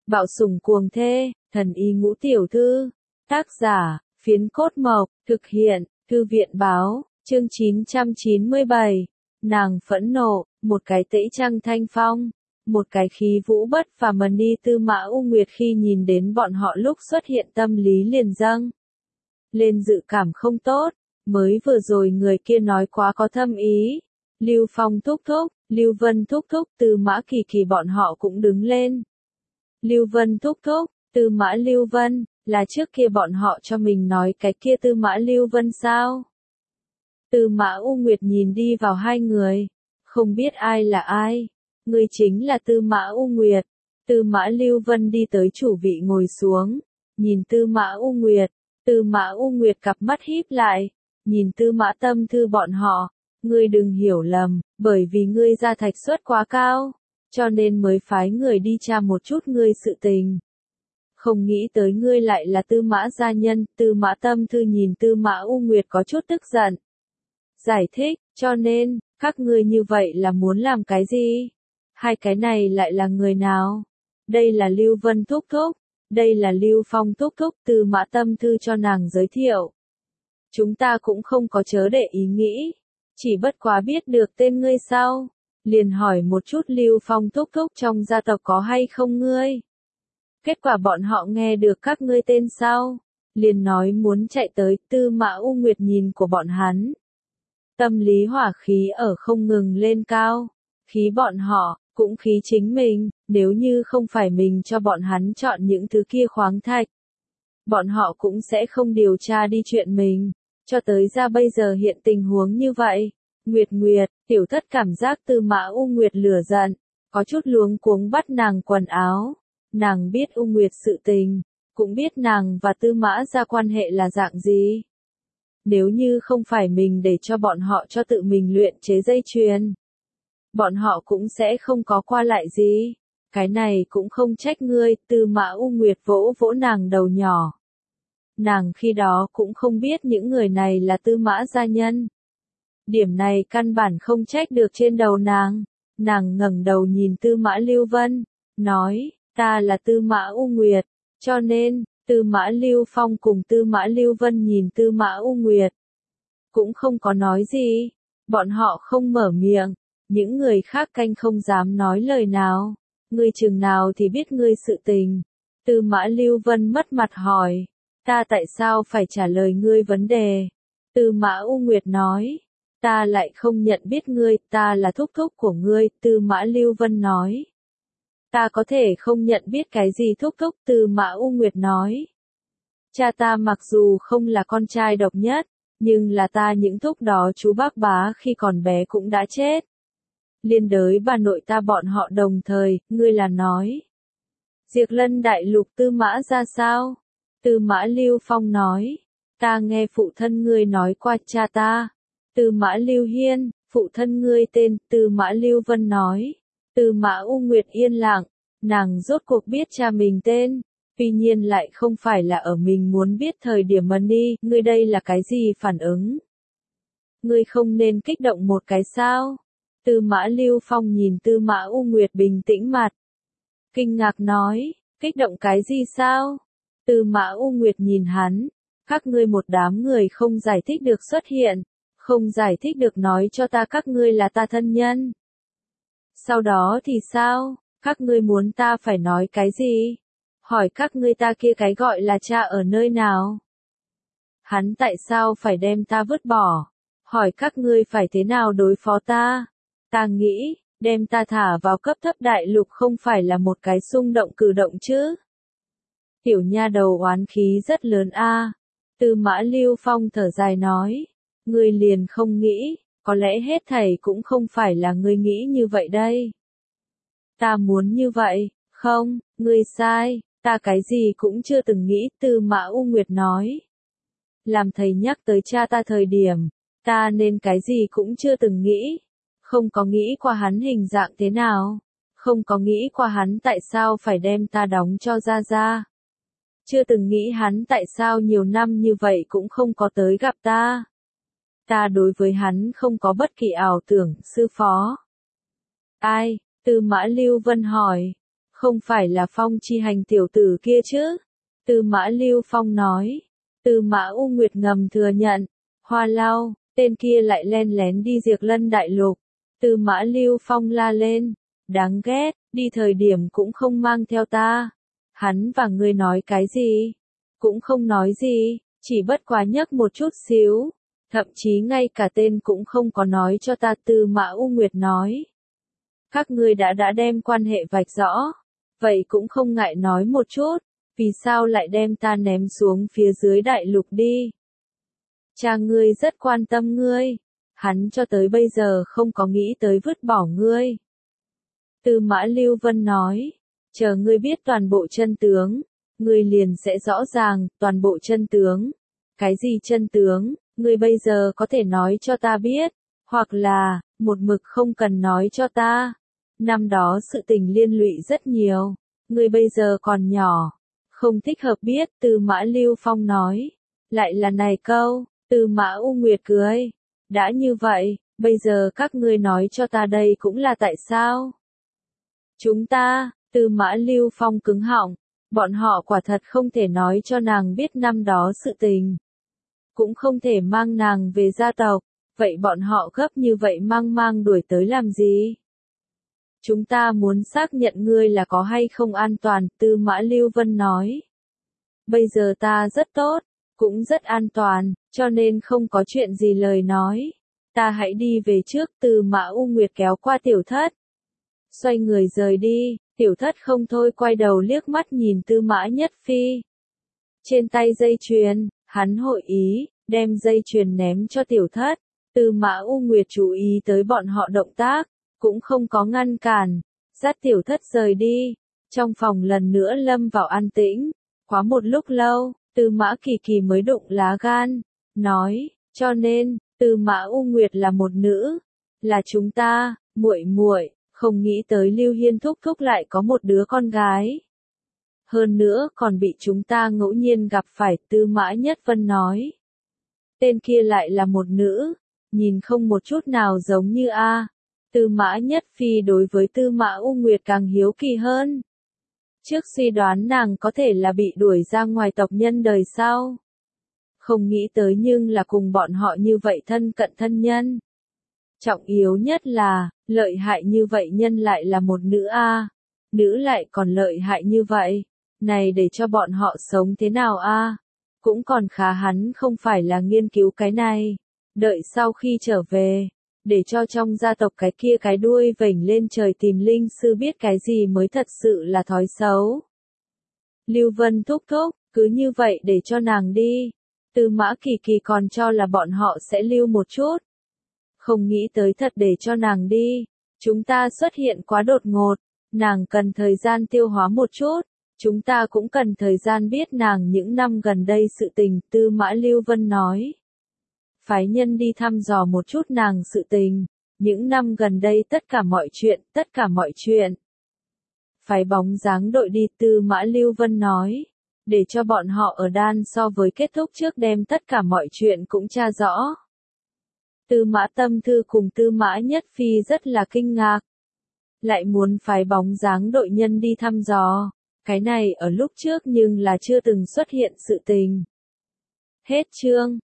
Bạo sủng cuồng thê, thần y ngũ tiểu thư. Tác giả, Phiến Cốt Mộc, thực hiện, Thư viện báo, chương 997. Nàng phẫn nộ, một cái tĩnh trăng thanh phong, một cái khí vũ bất phàm ni Tư Mã U Nguyệt khi nhìn đến bọn họ lúc xuất hiện tâm lý liền dâng lên dự cảm không tốt, mới vừa rồi người kia nói quá có thâm ý. Lưu Phong thúc thúc, Lưu Vân thúc thúc, Tư Mã Kỳ Kỳ bọn họ cũng đứng lên. Lưu Vân thúc thúc, Tư Mã Lưu Vân, là trước kia bọn họ cho mình nói cái kia Tư Mã Lưu Vân sao? Tư Mã U Nguyệt nhìn đi vào hai người, không biết ai là ai. Người chính là Tư Mã U Nguyệt. Tư Mã Lưu Vân đi tới chủ vị ngồi xuống, nhìn Tư Mã U Nguyệt. Tư Mã U Nguyệt cặp mắt híp lại, nhìn Tư Mã Tâm Thư bọn họ. Ngươi đừng hiểu lầm, bởi vì ngươi gia thạch suất quá cao, cho nên mới phái người đi tra một chút ngươi sự tình. Không nghĩ tới ngươi lại là Tư Mã gia nhân. Tư Mã Tâm Thư nhìn Tư Mã U Nguyệt có chút tức giận. Giải thích, cho nên, các ngươi như vậy là muốn làm cái gì? Hai cái này lại là người nào? Đây là Lưu Vân thúc thúc, đây là Lưu Phong thúc thúc. Tư Mã Tâm Thư cho nàng giới thiệu. Chúng ta cũng không có chớ để ý nghĩ, chỉ bất quá biết được tên ngươi sau, liền hỏi một chút Lưu Phong thúc thúc trong gia tộc có hay không ngươi. Kết quả bọn họ nghe được các ngươi tên sau, liền nói muốn chạy tới. Tư Mã U Nguyệt nhìn của bọn hắn, tâm lý hỏa khí ở không ngừng lên cao, khí bọn họ, cũng khí chính mình. Nếu như không phải mình cho bọn hắn chọn những thứ kia khoáng thạch, bọn họ cũng sẽ không điều tra đi chuyện mình, cho tới ra bây giờ hiện tình huống như vậy. Nguyệt Nguyệt, tiểu thất cảm giác Tư Mã U Nguyệt lửa giận, có chút luống cuống bắt nàng quần áo. Nàng biết U Nguyệt sự tình, cũng biết nàng và Tư Mã gia quan hệ là dạng gì. Nếu như không phải mình để cho bọn họ cho tự mình luyện chế dây chuyền, bọn họ cũng sẽ không có qua lại gì. Cái này cũng không trách ngươi. Tư Mã U Nguyệt vỗ vỗ nàng đầu nhỏ. Nàng khi đó cũng không biết những người này là Tư Mã gia nhân. Điểm này căn bản không trách được trên đầu nàng. Nàng ngẩng đầu nhìn Tư Mã Lưu Vân, nói, ta là Tư Mã U Nguyệt, cho nên, Tư Mã Lưu Phong cùng Tư Mã Lưu Vân nhìn Tư Mã U Nguyệt, cũng không có nói gì. Bọn họ không mở miệng, những người khác canh không dám nói lời nào. Ngươi chừng nào thì biết ngươi sự tình? Tư Mã Lưu Vân mất mặt hỏi, ta tại sao phải trả lời ngươi vấn đề? Tư Mã U Nguyệt nói, ta lại không nhận biết ngươi, ta là thúc thúc của ngươi. Tư Mã Lưu Vân nói, ta có thể không nhận biết cái gì thúc thúc. Tư Mã U Nguyệt nói, cha ta mặc dù không là con trai độc nhất, nhưng là ta những thúc đó chú bác bá khi còn bé cũng đã chết. Liên đới bà nội ta bọn họ đồng thời. Ngươi là nói Diệt Lân đại lục Tư Mã ra sao? Tư Mã Lưu Phong nói, ta nghe phụ thân ngươi nói qua cha ta. Tư Mã Lưu Hiên, phụ thân ngươi tên. Tư Mã Lưu Vân nói. Tư Mã U Nguyệt yên lặng, nàng rốt cuộc biết cha mình tên, tuy nhiên lại không phải là ở mình muốn biết thời điểm mà đi. Ngươi đây là cái gì phản ứng? Ngươi không nên kích động một cái sao? Tư Mã Lưu Phong nhìn Tư Mã U Nguyệt bình tĩnh mặt, kinh ngạc nói, kích động cái gì sao? Tư Mã U Nguyệt nhìn hắn, các ngươi một đám người không giải thích được xuất hiện, không giải thích được nói cho ta các ngươi là ta thân nhân. Sau đó thì sao? Các ngươi muốn ta phải nói cái gì? Hỏi các ngươi ta kia cái gọi là cha ở nơi nào? Hắn tại sao phải đem ta vứt bỏ? Hỏi các ngươi phải thế nào đối phó ta? Ta nghĩ, đem ta thả vào cấp thấp đại lục không phải là một cái xung động cử động chứ? Tiểu nha đầu oán khí rất lớn a. Tư Mã Lưu Phong thở dài nói, ngươi liền không nghĩ, có lẽ hết thảy cũng không phải là ngươi nghĩ như vậy đây. Ta muốn như vậy, không, ngươi sai, ta cái gì cũng chưa từng nghĩ. Tư Mã U Nguyệt nói, làm thầy nhắc tới cha ta thời điểm, ta nên cái gì cũng chưa từng nghĩ. Không có nghĩ qua hắn hình dạng thế nào, không có nghĩ qua hắn tại sao phải đem ta đóng cho Gia Gia. Chưa từng nghĩ hắn tại sao nhiều năm như vậy cũng không có tới gặp ta. Ta đối với hắn không có bất kỳ ảo tưởng. Sư phó. Ai? Tư Mã Lưu Vân hỏi. Không phải là Phong Chi Hành tiểu tử kia chứ? Tư Mã Lưu Phong nói. Tư Mã U Nguyệt ngầm thừa nhận. Hoa Lao, tên kia lại len lén đi Diệt Lân Đại Lục. Tư Mã Lưu Phong la lên. Đáng ghét, đi thời điểm cũng không mang theo ta. Hắn và ngươi nói cái gì? Cũng không nói gì, chỉ bất quá nhắc một chút xíu. Thậm chí ngay cả tên cũng không có nói cho ta. Tư Mã U Nguyệt nói. Các ngươi đã đem quan hệ vạch rõ. Vậy cũng không ngại nói một chút. Vì sao lại đem ta ném xuống phía dưới đại lục đi? Cha ngươi rất quan tâm ngươi. Hắn cho tới bây giờ không có nghĩ tới vứt bỏ ngươi. Tư Mã Lưu Vân nói. Chờ ngươi biết toàn bộ chân tướng. Ngươi liền sẽ rõ ràng toàn bộ chân tướng. Cái gì chân tướng? Ngươi bây giờ có thể nói cho ta biết. Hoặc là, một mực không cần nói cho ta. Năm đó sự tình liên lụy rất nhiều. Ngươi bây giờ còn nhỏ. Không thích hợp biết. Tư Mã Lưu Phong nói. Lại là này câu. Tư Mã U Nguyệt cười. Đã như vậy, bây giờ các ngươi nói cho ta đây cũng là tại sao? Chúng ta, Tư Mã Lưu Phong cứng họng. Bọn họ quả thật không thể nói cho nàng biết năm đó sự tình. Cũng không thể mang nàng về gia tộc. Vậy bọn họ gấp như vậy mang đuổi tới làm gì? Chúng ta muốn xác nhận ngươi là có hay không an toàn. Tư Mã Lưu Vân nói. Bây giờ ta rất tốt. Cũng rất an toàn, cho nên không có chuyện gì lời nói. Ta hãy đi về trước. Tư Mã U Nguyệt kéo qua Tiểu Thất. Xoay người rời đi, Tiểu Thất không thôi quay đầu liếc mắt nhìn Tư Mã Nhất Phi. Trên tay dây chuyền, hắn hội ý, đem dây chuyền ném cho Tiểu Thất. Tư Mã U Nguyệt chú ý tới bọn họ động tác, cũng không có ngăn cản, dắt Tiểu Thất rời đi. Trong phòng lần nữa lâm vào an tĩnh, quá một lúc lâu. Tư Mã Kỳ Kỳ mới đụng lá gan, nói, cho nên, Tư Mã U Nguyệt là một nữ, là chúng ta, muội muội, không nghĩ tới Lưu Hiên thúc thúc lại có một đứa con gái. Hơn nữa còn bị chúng ta ngẫu nhiên gặp phải. Tư Mã Nhất Vân nói. Tên kia lại là một nữ, nhìn không một chút nào giống như A. Tư Mã Nhất Phi đối với Tư Mã U Nguyệt càng hiếu kỳ hơn. Trước suy đoán nàng có thể là bị đuổi ra ngoài tộc nhân đời sau. Không nghĩ tới nhưng là cùng bọn họ như vậy thân cận thân nhân. Trọng yếu nhất là, lợi hại như vậy nhân lại là một nữ A. Nữ lại còn lợi hại như vậy. Này để cho bọn họ sống thế nào A? Cũng còn khá hắn không phải là nghiên cứu cái này. Đợi sau khi trở về. Để cho trong gia tộc cái kia cái đuôi vểnh lên trời tìm linh sư biết cái gì mới thật sự là thói xấu. Lưu Vân thúc thúc, cứ như vậy để cho nàng đi. Tư Mã Kỳ Kỳ còn cho là bọn họ sẽ lưu một chút. Không nghĩ tới thật để cho nàng đi. Chúng ta xuất hiện quá đột ngột. Nàng cần thời gian tiêu hóa một chút. Chúng ta cũng cần thời gian biết nàng những năm gần đây sự tình. Tư Mã Lưu Vân nói. Phái nhân đi thăm dò một chút nàng sự tình. Những năm gần đây tất cả mọi chuyện. Phái bóng dáng đội đi. Tư Mã Lưu Vân nói. Để cho bọn họ ở đan so với kết thúc trước đem tất cả mọi chuyện cũng tra rõ. Tư Mã Tâm Thư cùng Tư Mã Nhất Phi rất là kinh ngạc. Lại muốn phái bóng dáng đội nhân đi thăm dò. Cái này ở lúc trước nhưng là chưa từng xuất hiện sự tình. Hết chương.